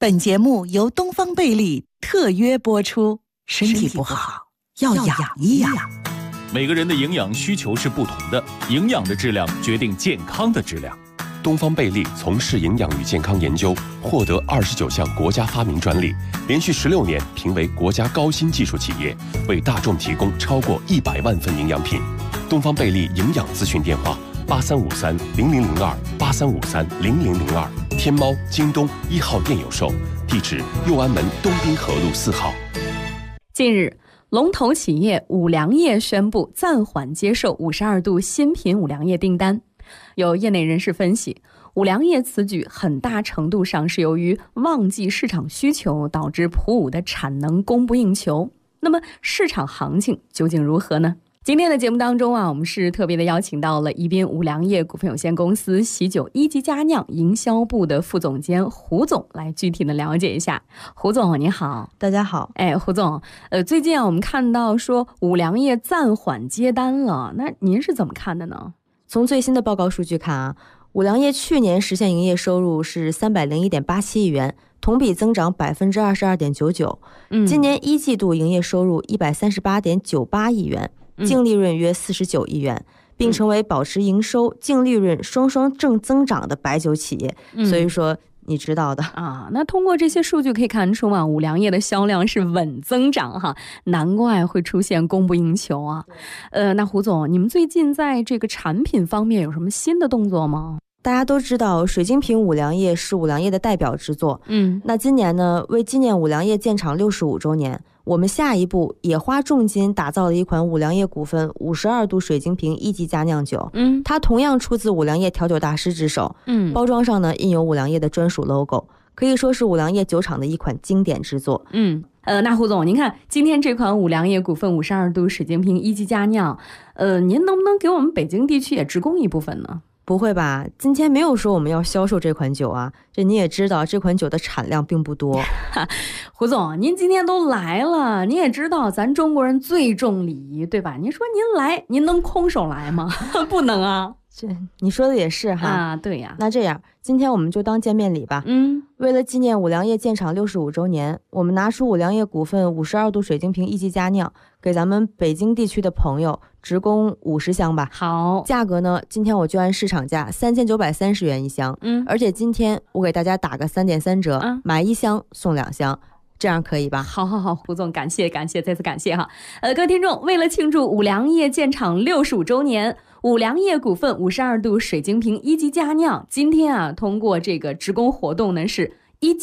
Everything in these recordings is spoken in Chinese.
本节目由东方贝利特约播出。身体不好要养一养。 每个人的营养需求是不同的，营养的质量决定健康的质量。 东方贝利从事营养与健康研究，获得29项国家发明专利，连续16年评为国家高新技术企业，为大众提供超过100万份营养品。东方贝利营养咨询电话83530002，83530002，天猫、京东1号店有售，地址右安门东滨河路4号。 近日，龙头企业五粮液宣布暂缓接受52度新品五粮液订单。有业内人士分析，五粮液此举很大程度上是由于旺季市场需求导致普五的产能供不应求。那么市场行情究竟如何呢？今天的节目当中我们是特别的邀请到了宜宾五粮液股份有限公司喜酒一级佳酿营销部的副总监胡总来具体的了解一下。胡总你好。 大家好。 胡总，最近我们看到说五粮液暂缓接单了，那您是怎么看的呢？ 从最新的报告数据看五粮液去年实现营业收入是301.87亿元，同比增长22.99%。今年一季度营业收入138.98亿元，净利润约49亿元，并成为保持营收、净利润双双正增长的白酒企业。所以说你知道的那通过这些数据可以看出五粮液的销量是稳增长哈，难怪会出现供不应求啊。那胡总，你们最近在这个产品方面有什么新的动作吗？ 大家都知道水晶瓶五粮液是五粮液的代表之作。那今年呢，为纪念五粮液建厂65周年，我们下一步也花重金打造了一款五粮液股份52度水晶瓶一级佳酿酒。它同样出自五粮液调酒大师之手。包装上呢印有五粮液的专属 logo， 可以说是五粮液酒厂的一款经典之作。 那胡总，您看今天这款五粮液股份52度水晶瓶一级佳酿，您能不能给我们北京地区也直供一部分呢？ 不会吧，今天没有说我们要销售这款酒啊，这你也知道这款酒的产量并不多。 胡总，您今天都来了，你也知道咱中国人最重礼仪，对吧？您说您来，您能空手来吗？不能啊。 这你说的也是哈。 对呀。 那这样今天我们就当见面礼吧。为了纪念五粮液建厂65周年，我们拿出五粮液股份52度水晶瓶一级佳酿，给咱们北京地区的朋友直供50箱吧。 好， 价格呢，今天我就按市场价3930元一箱。而且今天我给大家打个3.3折，买1箱送2箱。这样可以吧？ 好，胡总，感谢，再次感谢哈。各位听众，为了庆祝五粮液建厂65周年，五粮液股份52度水晶瓶一级佳酿今天通过这个直供活动呢是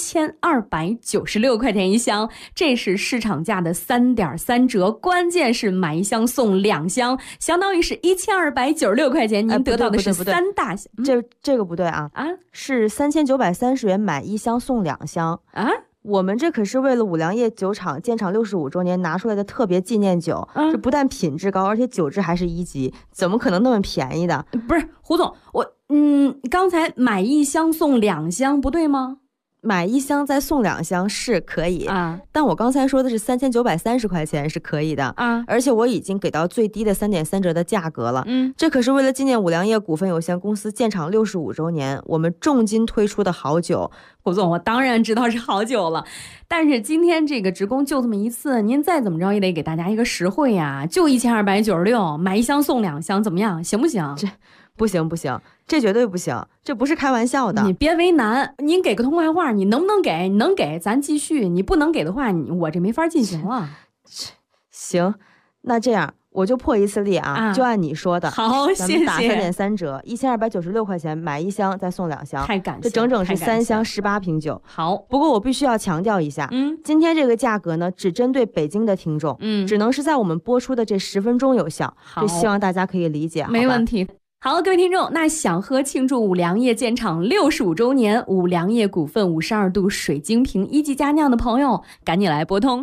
1296块钱一箱，这是市场价的3.3折，关键是买1箱送2箱，相当于是1296块钱，您得到的是3大箱。 这个不对啊，是3930元买1箱送2箱啊。我们这可是为了五粮液酒厂建厂65周年拿出来的特别纪念酒，这不但品质高，而且酒质还是1级，怎么可能那么便宜的？ 不是胡总，刚才买1箱送2箱不对吗？ 买1箱再送2箱是可以但我刚才说的是3930块钱是可以的而且我已经给到最低的3.3折的价格了。这可是为了纪念五粮液股份有限公司建厂65周年，我们重金推出的好酒。 胡总，我当然知道是好酒了，但是今天这个直供就这么一次，您再怎么着也得给大家一个实惠呀，就1296，买1箱送2箱，怎么样？行不行？ 这不行，这绝对不行，这不是开玩笑的。 你别为难，您给个痛快话，你能不能给？你能给咱继续，你不能给的话，我这没法进行了。 行，那这样我就破一次例就按你说的。 好，谢谢。 咱们打3.3折，1296块钱买1箱再送2箱， 太感谢了， 这整整是3箱18瓶酒。 好， 不过我必须要强调一下，今天这个价格呢，只针对北京的听众，只能是在我们播出的这10分钟有效，这希望大家可以理解。 没问题。好，各位听众，那想喝庆祝五粮液建厂65周年五粮液股份52度水晶瓶一级佳酿的朋友，赶紧来拨通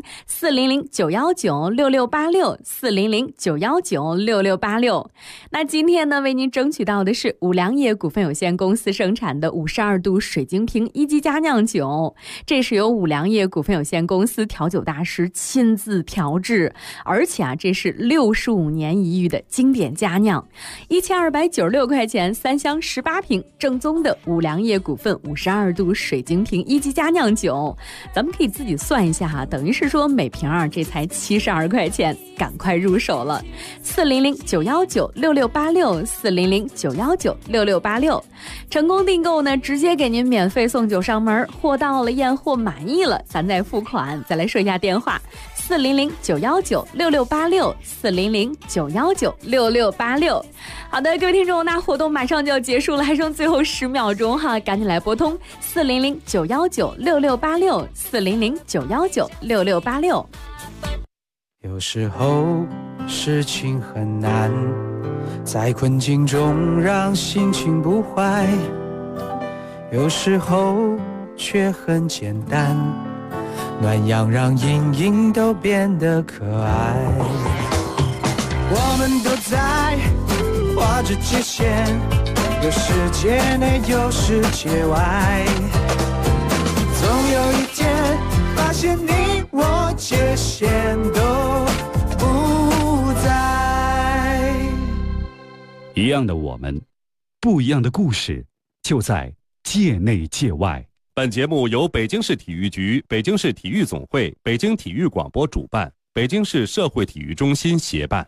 400-919-6686，400-919-6686。那今天呢，为您争取到的是五粮液股份有限公司生产的52度水晶瓶一级佳酿酒，这是由五粮液股份有限公司调酒大师亲自调制，而且这是65年一遇的经典佳酿。1296 196块钱，3箱18瓶，正宗的五粮液股份52度水晶瓶1级佳酿酒。咱们可以自己算一下哈，等于是说每瓶这才72块钱，赶快入手了。400-919-6686，400-919-6686，成功订购呢，直接给您免费送酒上门。货到了，验货满意了，咱再付款。再来说一下电话：400-919-6686，400-919-6686。好的，各位听众，那活动马上就要结束了，还剩最后10秒钟哈，赶紧来拨通400-919-6686，400-919-6686。 有时候事情很难，在困境中让心情不坏，有时候却很简单，暖阳让阴影都变得可爱。我们都在画着界限，有世界内有世界外，总有一天发现你我界限都不在。 一样的我们，不一样的故事，就在界内界外。 本节目由北京市体育局、北京市体育总会、北京体育广播主办，北京市社会体育中心协办。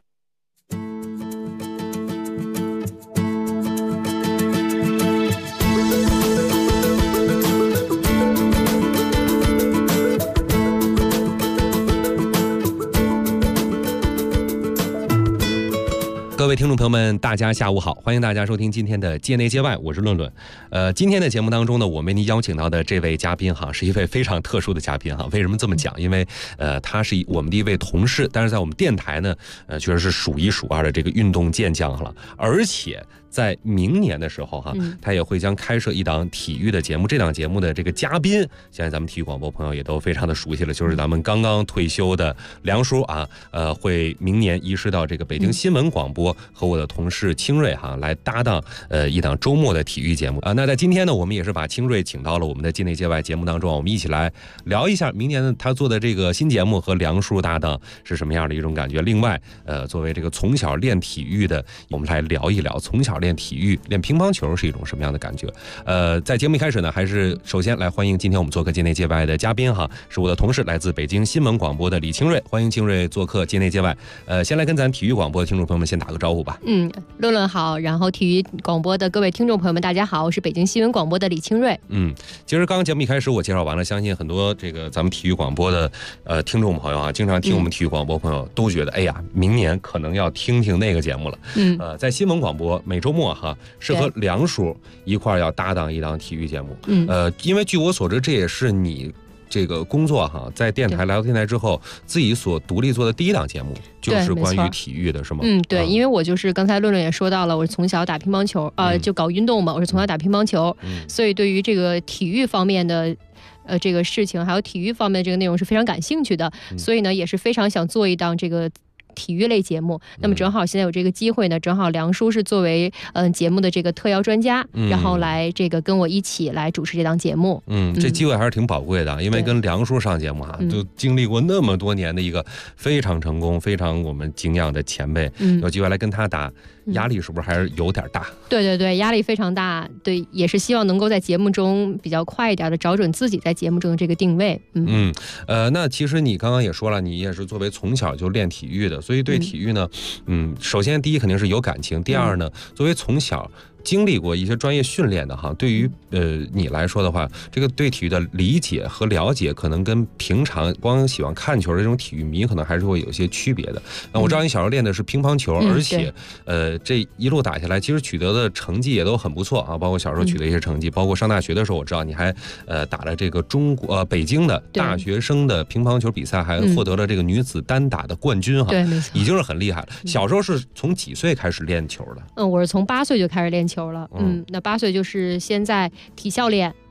各位听众朋友们，大家下午好，欢迎大家收听今天的界内界外，我是论论。今天的节目当中呢，我为您邀请到的这位嘉宾哈，是一位非常特殊的嘉宾哈。为什么这么讲？因为他是我们的一位同事，但是在我们电台呢，确实是数一数二的这个运动健将了，而且在明年的时候哈，他也会将开设一档体育的节目。这档节目的这个嘉宾，现在咱们体育广播朋友也都非常的熟悉了，就是咱们刚刚退休的梁叔啊，会明年移师到这个北京新闻广播，和我的同事清瑞哈来搭档一档周末的体育节目啊。那在今天呢，我们也是把清瑞请到了我们的界内界外节目当中，我们一起来聊一下明年他做的这个新节目和梁叔搭档是什么样的一种感觉。另外，作为这个从小练体育的，我们来聊一聊从小练体育、练乒乓球是一种什么样的感觉。在节目一开始呢，还是首先来欢迎今天我们做客界内界外的嘉宾哈，是我的同事，来自北京新闻广播的李清瑞，欢迎清瑞做客界内界外。先来跟咱体育广播的听众朋友们先打个招呼吧。 论论好，然后体育广播的各位听众朋友们大家好，我是北京新闻广播的李清瑞。 其实刚刚节目一开始我介绍完了，相信很多这个咱们体育广播的听众朋友啊，经常听我们体育广播朋友都觉得，哎呀，明年可能要听听那个节目了。在新闻广播每周末哈，是和梁叔一块要搭档一档体育节目。因为据我所知，这也是你这个工作哈，在电台来到电台之后，自己所独立做的第一档节目，就是关于体育的，是吗？ 对，因为我就是刚才论论也说到了，我是从小打乒乓球，就搞运动嘛，我是从小打乒乓球，所以对于这个体育方面的这个事情，还有体育方面的这个内容是非常感兴趣的，所以呢，也是非常想做一档这个体育类节目。那么正好现在有这个机会呢，正好梁叔是作为节目的这个特邀专家，然后来这个跟我一起来主持这档节目。 这机会还是挺宝贵的，因为跟梁叔上节目哈，就经历过那么多年的一个非常成功、非常我们敬仰的前辈，有机会来跟他打，压力是不是还是有点大？ 对，压力非常大。对，也是希望能够在节目中比较快一点的找准自己在节目中的这个定位。 那其实你刚刚也说了，你也是作为从小就练体育的，所以对体育呢，首先第一肯定是有感情，第二呢，作为从小经历过一些专业训练的哈，对于你来说的话，这个对体育的理解和了解，可能跟平常光喜欢看球的这种体育迷，可能还是会有一些区别的。我知道你小时候练的是乒乓球，而且这一路打下来，其实取得的成绩也都很不错啊，包括小时候取得一些成绩，包括上大学的时候，我知道你还打了这个北京的大学生的乒乓球比赛，还获得了这个女子单打的冠军哈， 对，没错， 已经是很厉害了。小时候是从几岁开始练球的？ 我是从8岁就开始练球了。那8岁就是先在体校练，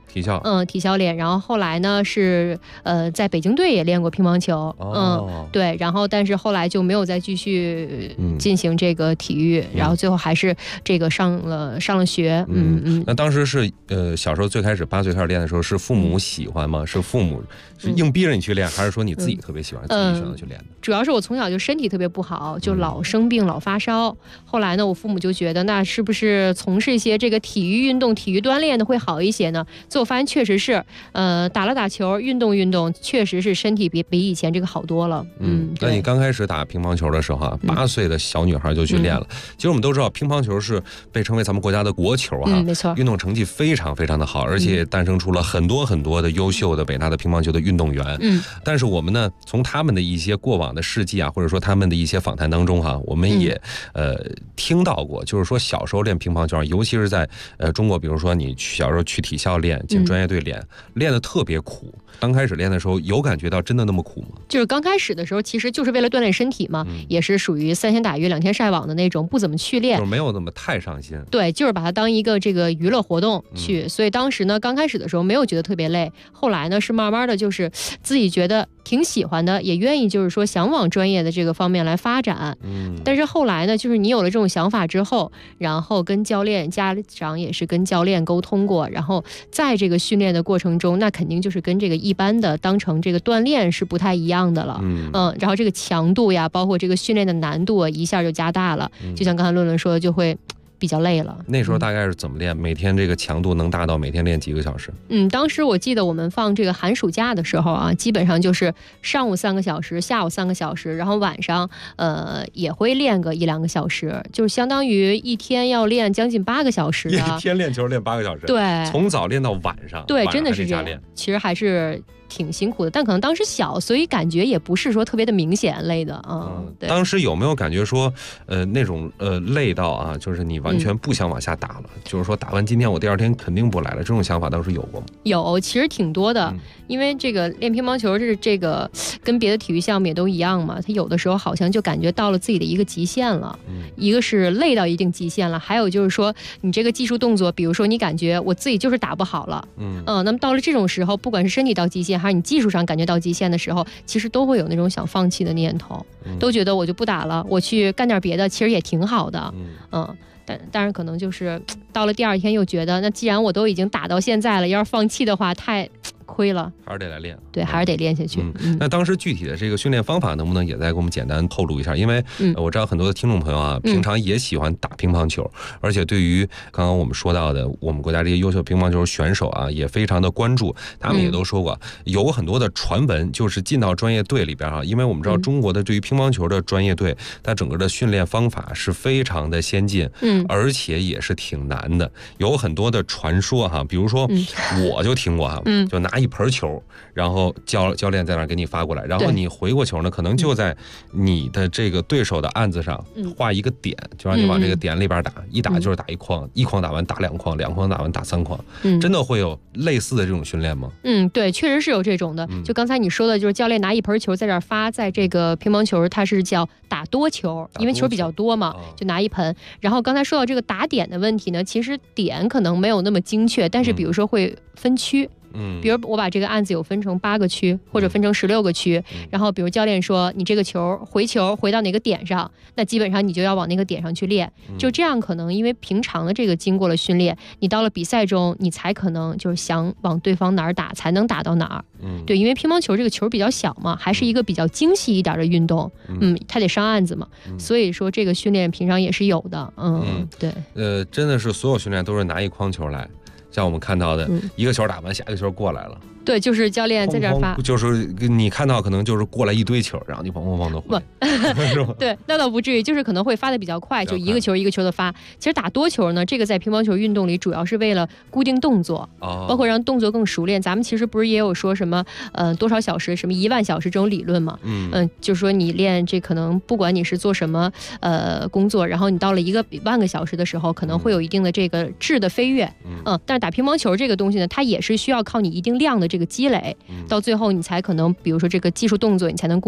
体校练。然后后来呢是在北京队也练过乒乓球，对，然后但是后来就没有再继续进行这个体育，然后最后还是这个上了学。 那当时是小时候最开始8岁开始练的时候，是父母喜欢吗？是父母是硬逼着你去练，还是说你自己特别喜欢自己选择去练的？ 主要是我从小就身体特别不好，就老生病老发烧。后来呢，我父母就觉得那是不是从事一些这个体育运动、体育锻炼的会好一些呢？最后发现确实是，打球，运动，确实是身体比以前这个好多了。 那你刚开始打乒乓球的时候啊，8岁的小女孩就去练了。其实我们都知道，乒乓球是被称为咱们国家的国球哈， 没错， 运动成绩非常非常的好，而且诞生出了很多很多的优秀的伟大的乒乓球的运动员。但是我们呢，从他们的一些过往的事迹啊，或者说他们的一些访谈当中哈，我们也听到过，就是说小时候练乒乓球，尤其是在中国，比如说你小时候去体校练，进专业队练得特别苦。刚开始练的时候，有感觉到真的那么苦吗？ 就是刚开始的时候，其实就是为了锻炼身体嘛，也是属于3天打鱼2天晒网的那种，不怎么去练， 就是没有那么太上心。 对，就是把它当一个这个娱乐活动去。所以当时呢，刚开始的时候没有觉得特别累，后来呢是慢慢的就是自己觉得挺喜欢的，也愿意就是说想往专业的这个方面来发展。但是后来呢，就是你有了这种想法之后，然后跟教练、家长也是跟教练沟通过，然后在这个训练的过程中，那肯定就是跟这个一般的当成这个锻炼是不太一样的了。然后这个强度呀，包括这个训练的难度啊，一下就加大了。就像刚才论说的，就会比较累了。 那时候大概是怎么练？每天这个强度能达到每天练几个小时？ 当时我记得我们放这个寒暑假的时候啊，基本上就是上午3个小时，下午3个小时，然后晚上也会练个1-2个小时，就是相当于一天要练将近8个小时啊。 一天练球练8个小时， 对， 从早练到晚上。 对，真的是这样。其实还是挺辛苦的，但可能当时小，所以感觉也不是说特别的明显累的。对。 当时有没有感觉说那种累到啊，就是你完全不想往下打了，就是说打完今天我第2天肯定不来了，这种想法当时有过吗？ 有，其实挺多的。因为这个练乒乓球是这个跟别的体育项目也都一样嘛，它有的时候好像就感觉到了自己的一个极限了。一个是累到一定极限了，还有就是说你这个技术动作，比如说你感觉我自己就是打不好了，那么到了这种时候，不管是身体到极限还是你技术上感觉到极限的时候，其实都会有那种想放弃的念头，都觉得我就不打了，我去干点别的，其实也挺好的。但是可能就是到了第2天又觉得，那既然我都已经打到现在了，要是放弃的话太亏了， 还是得来练。 对，还是得练下去。 那当时具体的这个训练方法能不能也再给我们简单透露一下？因为我知道很多的听众朋友啊，平常也喜欢打乒乓球，而且对于刚刚我们说到的我们国家这些优秀乒乓球选手啊，也非常的关注。他们也都说过，有很多的传闻，就是进到专业队里边啊，因为我们知道中国的对于乒乓球的专业队，它整个的训练方法是非常的先进，而且也是挺难的。有很多的传说哈，比如说我就听过哈，就拿一盆球，然后教练在那儿给你发过来，然后你回过球呢，可能就在你的这个对手的案子上画一个点，就让你往这个点里边打，一打就是打一筐，一筐打完打2筐，2筐打完打3筐。真的会有类似的这种训练吗？ 对，确实是有这种的。就刚才你说的，就是教练拿一盆球在这儿发，在这个乒乓球它是叫打多球，因为球比较多嘛，就拿一盆。然后刚才说到这个打点的问题呢，其实点可能没有那么精确，但是比如说会分区。比如我把这个案子有分成8个区，或者分成16个区，然后比如教练说你这个球回到哪个点上，那基本上你就要往那个点上去练。就这样，可能因为平常的这个经过了训练，你到了比赛中，你才可能就是想往对方哪儿打才能打到哪儿。对，因为乒乓球这个球比较小嘛，还是一个比较精细一点的运动，它得上案子嘛，所以说这个训练平常也是有的。对， 真的是所有训练都是拿一筐球来。像我们看到的，一个球打完，下一个球过来了。 对，就是教练在这儿发， 就是你看到可能就是过来一堆球，然后你砰砰砰的回， 是吧？对，那倒不至于，就是可能会发的比较快，就一个球一个球的发。其实打多球呢，这个在乒乓球运动里主要是为了固定动作，包括让动作更熟练。咱们其实不是也有说什么多少小时，什么1万小时这种理论嘛？就是说你练这可能不管你是做什么工作，然后你到了1万个小时的时候，可能会有一定的这个质的飞跃。但是打乒乓球这个东西呢，它也是需要靠你一定量的这个积累，到最后你才可能，比如说这个技术动作你才能固定。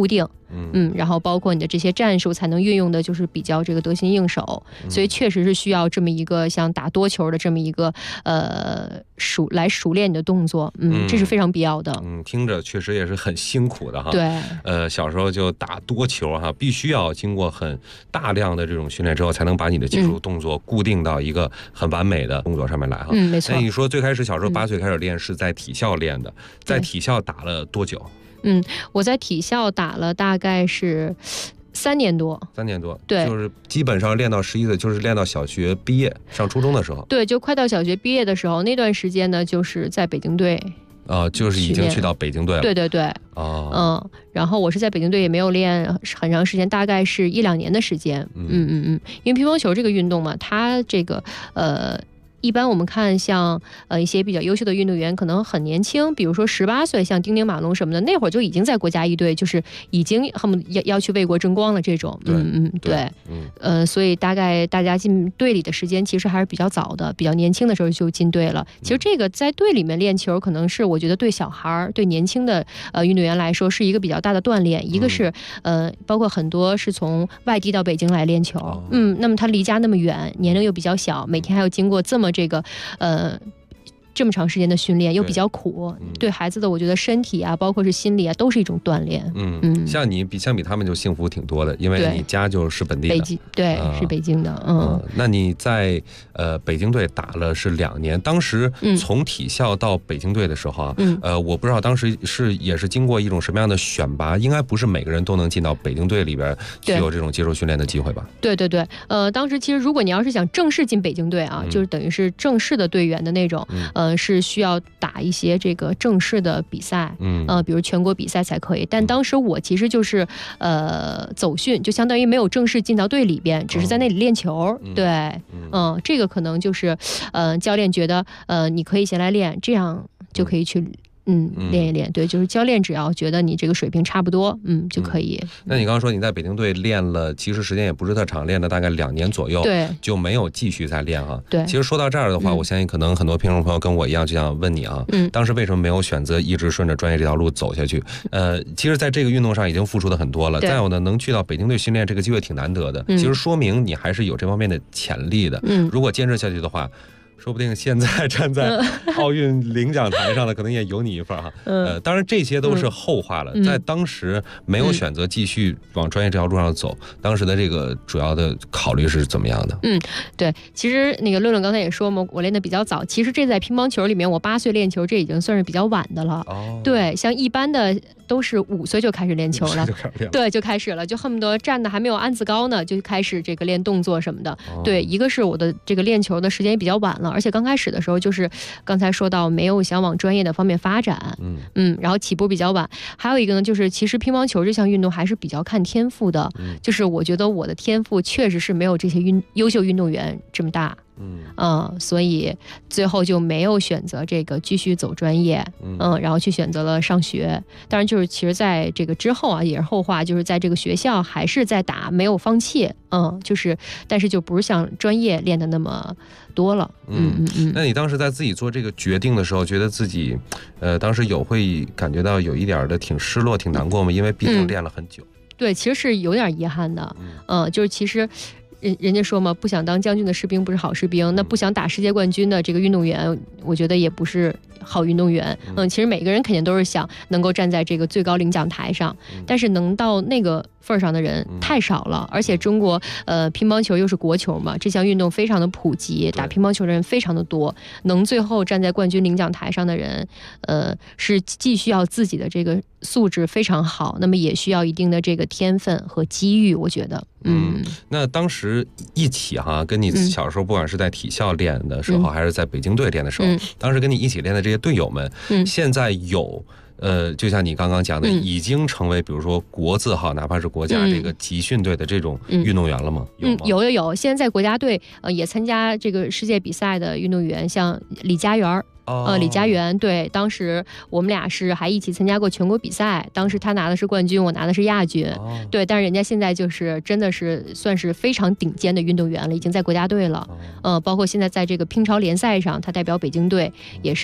然后包括你的这些战术才能运用的就是比较这个得心应手，所以确实是需要这么一个像打多球的这么一个熟练你的动作，这是非常必要的。 听着确实也是很辛苦的哈。 对， 小时候就打多球哈，必须要经过很大量的这种训练之后，才能把你的技术动作固定到一个很完美的动作上面来哈。 没错。 那你说最开始小时候8岁开始练是在体校练的，在体校打了多久？ 我在体校打了大概是3年多， 对，就是基本上练到11岁，就是练到小学毕业上初中的时候。 对，就快到小学毕业的时候，那段时间呢，就是在北京队。 就是已经去到北京队了。 对。然后我是在北京队也没有练很长时间，大概是1-2年的时间。因为乒乓球这个运动嘛，它这个一般我们看像一些比较优秀的运动员可能很年轻，比如说18岁，像丁宁马龙什么的，那会儿就已经在国家一队，就是已经恨不得要去为国争光了这种。对。所以大概大家进队里的时间其实还是比较早的，比较年轻的时候就进队了。其实这个在队里面练球，可能是我觉得对小孩对年轻的运动员来说是一个比较大的锻炼。一个是包括很多是从外地到北京来练球，那么他离家那么远，年龄又比较小，每天还要经过这么这么长时间的训练，又比较苦，对孩子的我觉得身体啊，包括是心理啊，都是一种锻炼。 像你相比他们就幸福挺多的，因为你家就是本地的， 北京，对，是北京的。 那你在北京队打了是2年，当时从体校到北京队的时候啊，我不知道当时也是经过一种什么样的选拔，应该不是每个人都能进到北京队里边具有这种接受训练的机会吧？ 对。当时其实如果你要是想正式进北京队啊，就是等于是正式的队员的那种，是需要打一些这个正式的比赛，比如全国比赛才可以。但当时我其实就是走训，就相当于没有正式进到队里边，只是在那里练球。对，这个可能就是教练觉得你可以先来练，这样就可以去练一练。对，就是教练只要觉得你这个水平差不多，就可以。 那你刚刚说你在北京队练了，其实时间也不是特长，练了大概2年左右， 对， 就没有继续再练哈。 对， 其实说到这儿的话，我相信可能很多听众朋友跟我一样，就想问你啊，当时为什么没有选择一直顺着专业这条路走下去？其实在这个运动上已经付出的很多了，再有呢，能去到北京队训练这个机会挺难得的，其实说明你还是有这方面的潜力的。如果坚持下去的话，说不定现在站在奥运领奖台上的可能也有你一份哈。当然这些都是后话了，在当时没有选择继续往专业这条路上走，当时的这个主要的考虑是怎么样的？ 对，其实那个论论刚才也说嘛，我练的比较早，其实这在乒乓球里面，我8岁练球，这已经算是比较晚的了。对，像一般的都是5岁就开始练球了，对，就开始了，就恨不得站的还没有安子高呢，就开始这个练动作什么的。对，一个是我的这个练球的时间也比较晚了，而且刚开始的时候就是刚才说到没有想往专业的方面发展，然后起步比较晚。还有一个呢，就是其实乒乓球这项运动还是比较看天赋的，就是我觉得我的天赋确实是没有这些优秀运动员这么大。所以最后就没有选择这个继续走专业，然后去选择了上学。当然就是其实在这个之后啊，也是后话，就是在这个学校还是在打，没有放弃，就是但是就不是像专业练的那么多了。 那你当时在自己做这个决定的时候，觉得自己当时会感觉到有一点的挺失落挺难过吗？因为毕竟练了很久。 对，其实是有点遗憾的。就是其实人家说嘛，不想当将军的士兵不是好士兵，那不想打世界冠军的这个运动员，我觉得也不是好运动员。其实每个人肯定都是想能够站在这个最高领奖台上，但是能到那个份上的人太少了。而且中国乒乓球又是国球嘛，这项运动非常的普及，打乒乓球的人非常的多，能最后站在冠军领奖台上的人，是既需要自己的这个素质非常好，那么也需要一定的这个天分和机遇，我觉得。 那当时一起跟你小时候不管是在体校练的时候，还是在北京队练的时候，当时跟你一起练的这些队友们，现在有就像你刚刚讲的，已经成为比如说国字号，哪怕是国家这个集训队的这种运动员了吗？ 有。现在在国家队也参加这个世界比赛的运动员，像李佳媛。李佳媛，对，当时我们俩是还一起参加过全国比赛，当时他拿的是冠军，我拿的是亚军。对，但是人家现在就是真的是算是非常顶尖的运动员了，已经在国家队了。包括现在在这个乒超联赛上，他代表北京队也是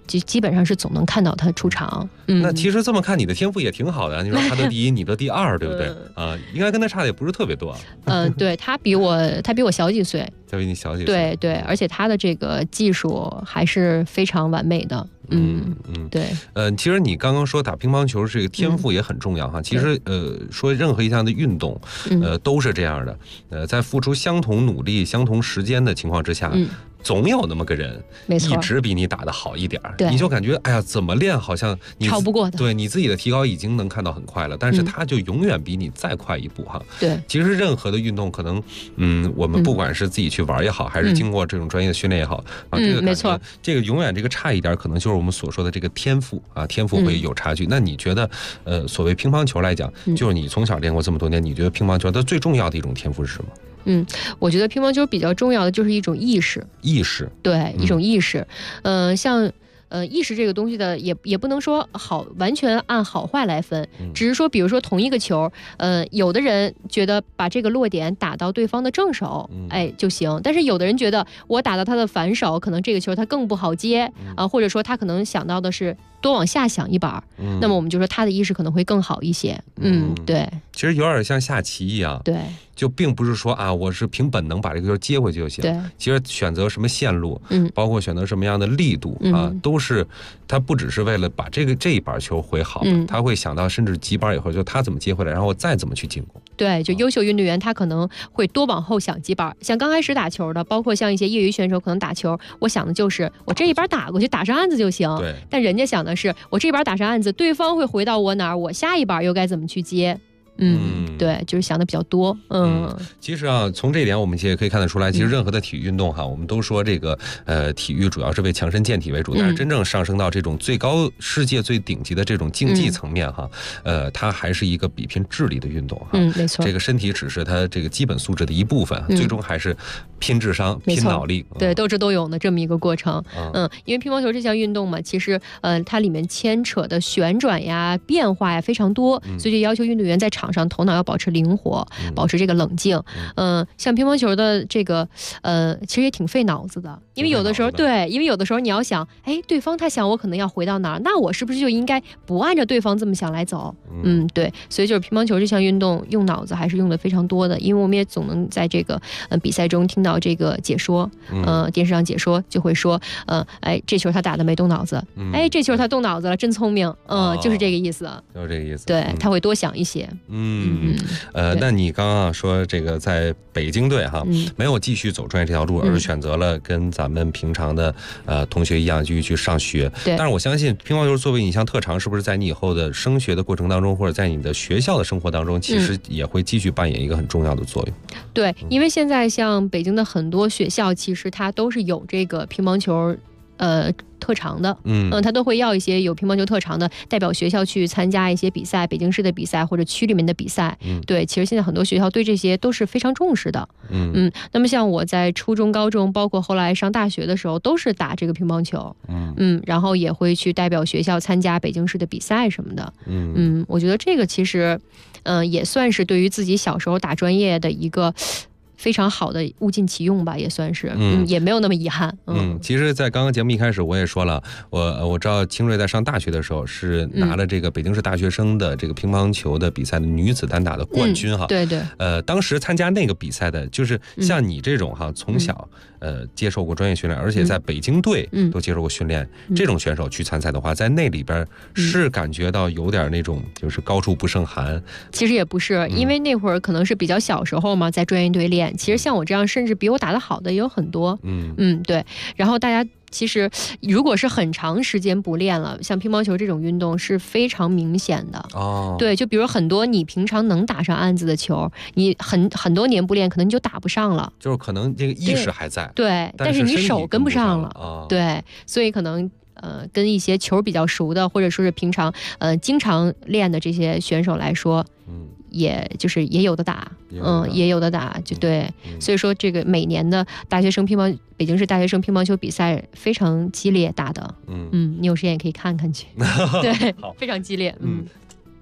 基本上是总能看到他出场。 那其实这么看，你的天赋也挺好的。你说他得第一，你得第二，对不对？应该跟他差的也不是特别多。 对，他比我小几岁， 他比你小几岁。 对，而且他的这个技术还是非常完美的。对。 其实你刚刚说打乒乓球这个天赋也很重要哈。其实说任何一项的运动，都是这样的。在付出相同努力、相同时间的情况之下。总有那么个人，一直比你打得好一点，你就感觉哎呀，怎么练好像你超不过的。 对你自己的提高已经能看到很快了，但是他就永远比你再快一步哈。 对， 其实任何的运动可能，我们不管是自己去玩也好，还是经过这种专业的训练也好，这个没错， 这个永远这个差一点，可能就是我们所说的这个天赋啊，天赋会有差距。那你觉得，所谓乒乓球来讲，就是你从小练过这么多年，你觉得乒乓球它最重要的一种天赋是什么？ 我觉得乒乓球比较重要的就是一种意识，对，一种意识。像意识这个东西的也不能说完全按好坏来分，只是说比如说同一个球，有的人觉得把这个落点打到对方的正手，就行，但是有的人觉得我打到他的反手，可能这个球他更不好接啊，或者说他可能想到的是多往下想一板，那么我们就说他的意识可能会更好一些。对， 其实有点像下棋一样。 对。 就并不是说啊，我是凭本能把这个球接回去就行。 对， 其实选择什么线路，包括选择什么样的力度啊，都是他不只是为了把这一板球回好，他会想到甚至几板以后就他怎么接回来，然后再怎么去进攻。 对，就优秀运动员他可能会多往后想几板，像刚开始打球的，包括像一些业余选手可能打球，我想的就是我这一板打过去打上岸子就行。 对， 但人家想的是我这一板打上岸子，对方会回到我哪儿，我下一板又该怎么去接。对，就是想的比较多。 其实啊，从这一点我们也可以看得出来，其实任何的体育运动哈，我们都说这个体育主要是为强身健体为主，但是真正上升到这种最高世界最顶级的这种竞技层面哈，它还是一个比拼智力的运动哈。 没错， 这个身体只是它这个基本素质的一部分，最终还是拼智商、拼脑力， 对，斗智斗勇的这么一个过程。因为乒乓球这项运动嘛，其实它里面牵扯的旋转呀、变化呀非常多，所以就要求运动员在场上头脑要保持灵活，保持这个冷静。像乒乓球的这个其实也挺费脑子的，因为有的时候你要想，对方他想我可能要回到哪儿，那我是不是就应该不按照对方这么想来走？对，所以就是乒乓球这项运动用脑子还是用的非常多的，因为我们也总能在这个比赛中听到这个解说，电视上解说就会说，这球他打的没动脑子，这球他动脑子了，真聪明，就是这个意思， 就是这个意思， 对，他会多想一些。 那你刚刚说这个在北京队哈，没有继续走专业这条路，而是选择了跟咱们平常的同学一样继续去上学。但是我相信乒乓球作为你一项特长，是不是在你以后的升学的过程当中，或者在你的学校的生活当中，其实也会继续扮演一个很重要的作用？ 对，因为现在像北京的很多学校，其实它都是有这个乒乓球特长的，他都会要一些有乒乓球特长的代表学校去参加一些比赛，北京市的比赛或者区里面的比赛。对，其实现在很多学校对这些都是非常重视的。那么像我在初中、高中，包括后来上大学的时候，都是打这个乒乓球。然后也会去代表学校参加北京市的比赛什么的。我觉得这个其实，也算是对于自己小时候打专业的一个非常好的物尽其用吧，也算是，也没有那么遗憾。 其实在刚刚节目一开始我也说了，我知道清瑞在上大学的时候是拿了这个北京市大学生的这个乒乓球的比赛的女子单打的冠军哈。 对， 当时参加那个比赛的就是像你这种哈，从小接受过专业训练，而且在北京队都接受过训练，这种选手去参赛的话，在那里边是感觉到有点那种就是高处不胜寒。 其实也不是，因为那会儿可能是比较小时候嘛，在专业队练。其实像我这样甚至比我打得好的也有很多。对，然后大家其实如果是很长时间不练了，像乒乓球这种运动是非常明显的。对，就比如很多你平常能打上岸子的球，你很多年不练，可能你就打不上了。 就是可能这个意识还在， 对，但是你手跟不上了。对，所以可能跟一些球比较熟的，或者说是平常经常练的这些选手来说，也有的打，也有的打，就对。所以说这个每年的北京市大学生乒乓球比赛非常激烈打的，你有时间也可以看看去。对，非常激烈。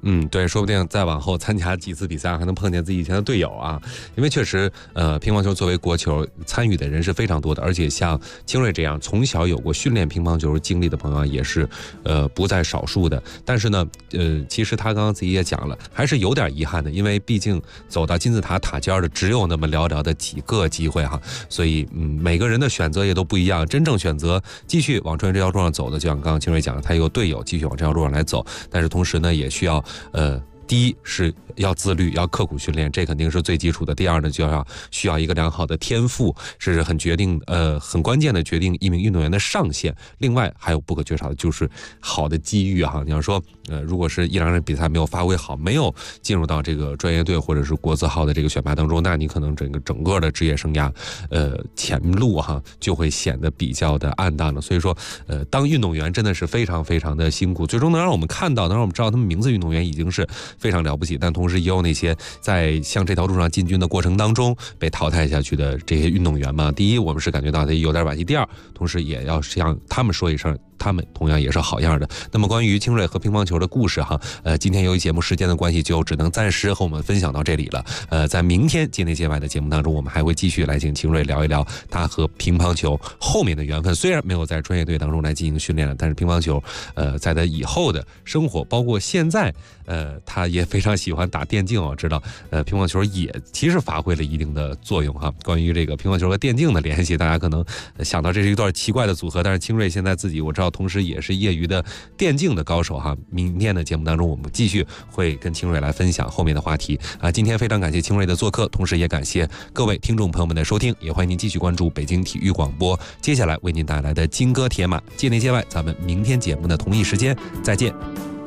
对，说不定再往后参加几次比赛，还能碰见自己以前的队友啊。因为确实，乒乓球作为国球，参与的人是非常多的，而且像清瑞这样从小有过训练乒乓球经历的朋友啊，也是不在少数的。但是呢，其实他刚刚自己也讲了，还是有点遗憾的，因为毕竟走到金字塔塔尖的只有那么寥寥的几个机会哈，所以每个人的选择也都不一样。真正选择继续往专业这条路上走的，就像刚刚清瑞讲的，他有队友继续往这条路上来走，但是同时呢，也需要第一是要自律，要刻苦训练，这肯定是最基础的。第二呢，就要需要一个良好的天赋，是很关键的决定一名运动员的上限。另外还有不可缺少的就是好的机遇哈。你要说如果是一两场比赛没有发挥好，没有进入到这个专业队或者是国字号的这个选拔当中，那你可能整个的职业生涯前路哈就会显得比较的暗淡了。所以说当运动员真的是非常非常的辛苦，最终能让我们看到，能让我们知道他们名字运动员已经是非常了不起，但同时也有那些在向这条路上进军的过程当中被淘汰下去的这些运动员嘛。第一，我们是感觉到他有点惋惜；第二，同时也要向他们说一声，他们同样也是好样的。那么关于清瑞和乒乓球的故事哈，今天由于节目时间的关系，就只能暂时和我们分享到这里了。在明天界内界外的节目当中，我们还会继续来请清瑞聊一聊他和乒乓球后面的缘分。虽然没有在专业队当中来进行训练了，但是乒乓球在他以后的生活，包括现在他也非常喜欢打电竞。我知道乒乓球也其实发挥了一定的作用哈。关于这个乒乓球和电竞的联系，大家可能想到这是一段奇怪的组合，但是清瑞现在自己我知道同时也是业余的电竞的高手哈。明天的节目当中，我们继续会跟清瑞来分享后面的话题啊。今天非常感谢清瑞的做客，同时也感谢各位听众朋友们的收听，也欢迎您继续关注北京体育广播接下来为您带来的金戈铁马界内界外，咱们明天节目的同一时间再见。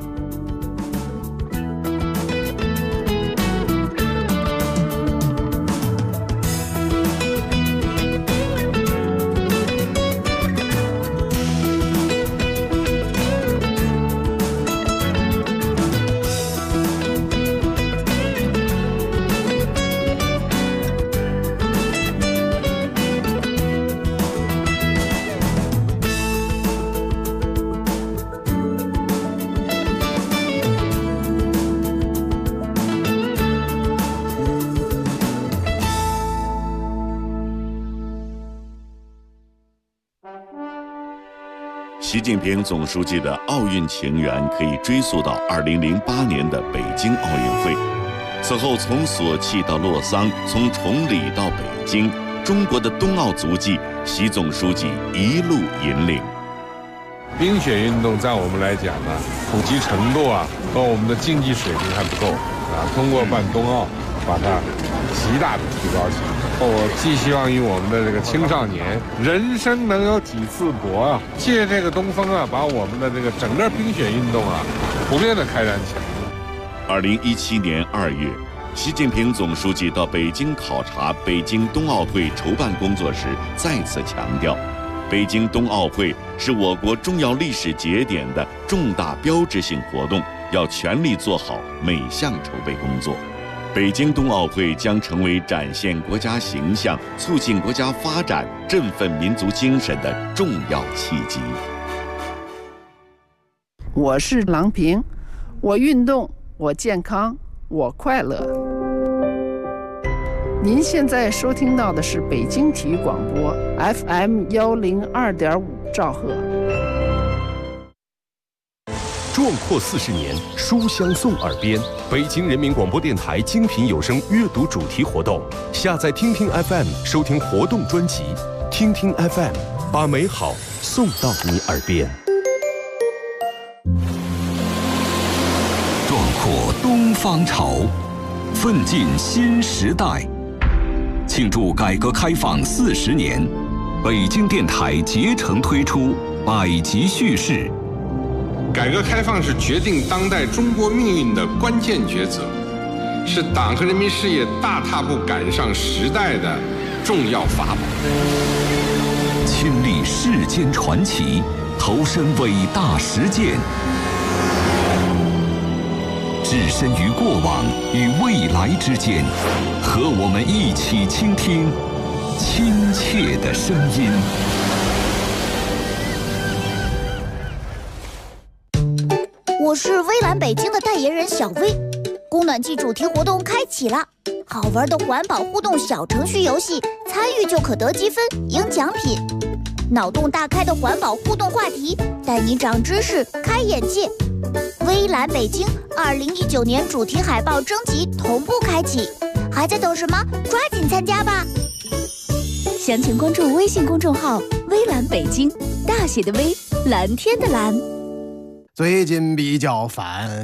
习近平总书记的奥运情缘可以追溯到2008年的北京奥运会。此后，从索契到洛桑，从崇礼到北京，中国的冬奥足迹，习总书记一路引领。 冰雪运动在我们来讲呢，普及程度和我们的竞技水平还不够通过办冬奥，把它极大的提高起来。我寄希望于我们的这个青少年，人生能有几次搏借这个东风把我们的这个整个冰雪运动普遍的开展起来。 2017年2月，习近平总书记到北京考察北京冬奥会筹办工作时，再次强调，北京冬奥会是我国重要历史节点的重大标志性活动，要全力做好每项筹备工作。北京冬奥会将成为展现国家形象、促进国家发展、振奋民族精神的重要契机。 我是郎平，我运动，我健康，我快乐。您现在收听到的是北京体育广播 FM102.5兆赫。 壮阔40年，书香送耳边。北京人民广播电台精品有声阅读主题活动，下载听听 FM 收听活动专辑，听听 FM 把美好送到你耳边。 壮阔东方潮，奋进新时代。庆祝改革开放40年，北京电台竭诚推出百集叙事。 改革开放是决定当代中国命运的关键抉择，是党和人民事业大踏步赶上时代的重要法宝。 亲历世间传奇，投身伟大实践，置身于过往与未来之间，和我们一起倾听亲切的声音。 我是微蓝北京的代言人小薇。供暖季主题活动开启了，好玩的环保互动小程序游戏，参与就可得积分、赢奖品。脑洞大开的环保互动话题，带你长知识、开眼界。微蓝北京2019年主题海报征集同步开启，还在等什么？抓紧参加吧！详情关注微信公众号“微蓝北京”，大写的微，蓝天的蓝。 最近比较烦，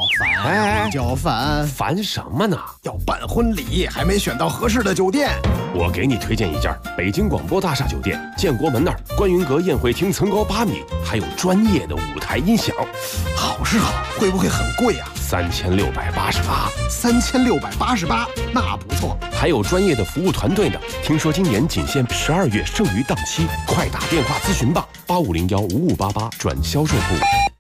烦什么呢？ 要办婚礼，还没选到合适的酒店。 我给你推荐一家北京广播大厦酒店，建国门那儿，观云阁宴会厅层高8米，还有专业的舞台音响。 好是好，会不会很贵啊 ？3688。 3688，那不错。 还有专业的服务团队呢。听说今年仅限12月剩余档期，快打电话咨询吧，85015588转销售部。